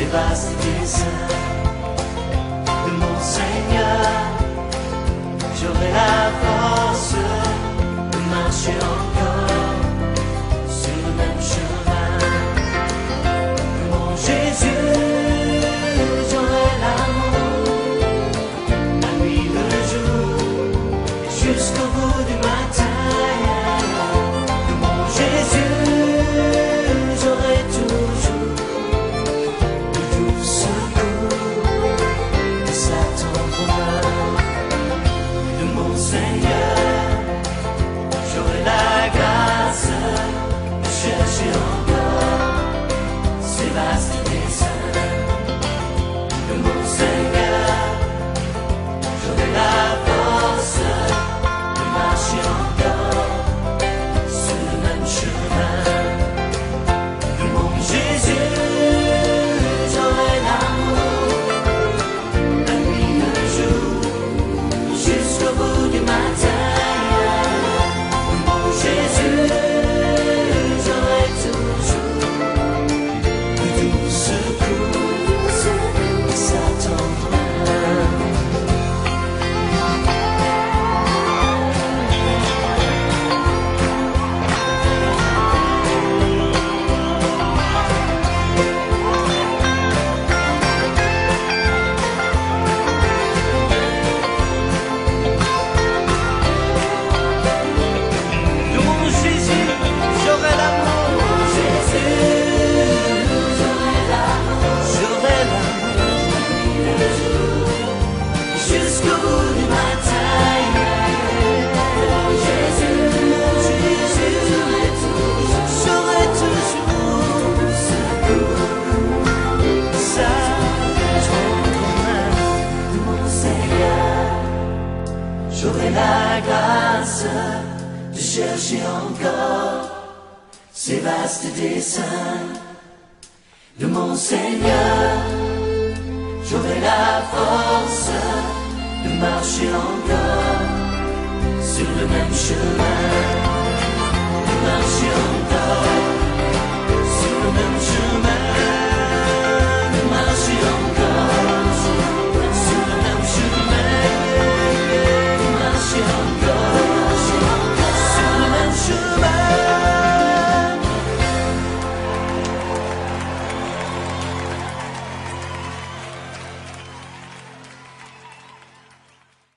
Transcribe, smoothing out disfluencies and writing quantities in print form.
ces vastes desseins de mon Seigneur. J'aurai la force de marcher encore sur le même chemin que mon Jésus. J'aurai l'amour, la nuit, le jour, et jusqu'au bout du matin. Que mon Jésus, j'aurai toujours le doux secours de Satan commun. De mon Seigneur, j'aurai la grâce de chercher encore ces vastes desseins. De mon Seigneur, j'aurai la force de marcher encore sur le même chemin. De mon Jésus, j'aurai l'amour, la nuit, le jour, jusqu'au bout du matin. De mon Jésus, j'aurai toujours le doux secours de Satan commun. De mon Jésus, j'aurai l'amour. J'aurai l'amour jusqu'au bout du matin. De mon Jésus, j'aurai toujours ça. De mon Seigneur, j'aurai la grâce de chercher encore ces vastes desseins. De mon Seigneur, j'aurai la force de marcher encore sur le même chemin, de marcher